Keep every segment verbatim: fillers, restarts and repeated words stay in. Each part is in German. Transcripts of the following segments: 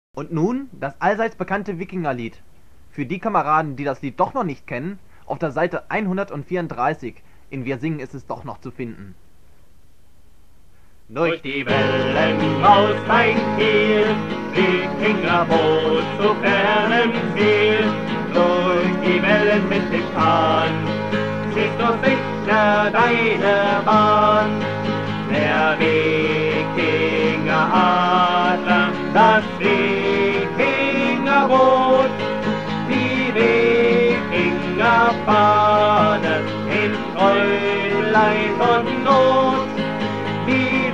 Und nun das allseits bekannte Wikingerlied. Für die Kameraden, die das Lied doch noch nicht kennen, auf der Seite hundertvierunddreißig in Wir singen ist es doch noch zu finden. Durch die Wellen braust ein Kiel, Wikingerboot zu fernem Ziel. Durch die Wellen mit dem Kahn, siehst du sicher deine Bahn. Der Wikingeradler, das Wikingerboot, die Wikingerfahne in Freud, Leid und Not. Die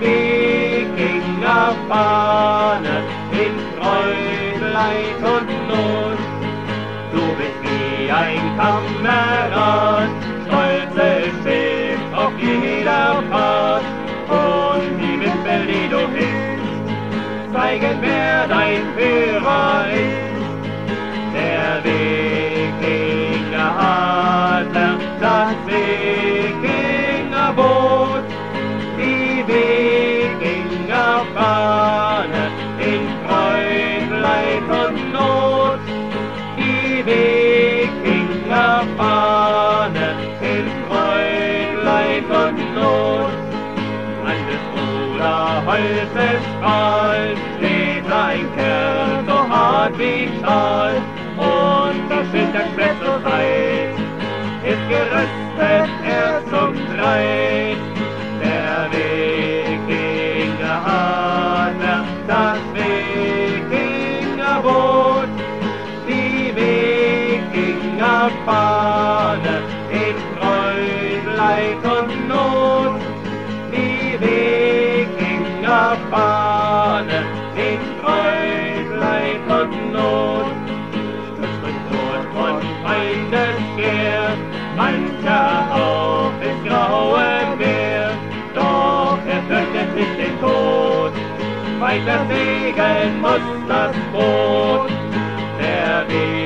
Wikingerfahne in Freud, Leid und Not. Du bist wie ein Kamerad, stolzes Schiff auf jeder Fahrt. Und die Wimpel, die du bist, zeigen, wer dein Führer ist. Der Wikingeradler, das Wikingerboot, die Wikingerfahne in Freud, Leid und Not. Die Wikingerfahne in Freud, Leid und Not. An des Ruderholzes Strahl steht ein Kerl so hart wie Stahl. Und das Schild der Schwert so breit ist gerüstet, er zum Streit. Der Wikingeradler, das Wikingerboot, die Wikingerfahne in Freud, Leid und Not. Die Wikingerfahne in Freud, Leid und Not. Stützt und Tod von Feindes Schwert, mancher auf ins graue Meer. Doch er fürchtet nicht den Tod, weiter segeln muss das Boot. Der Weg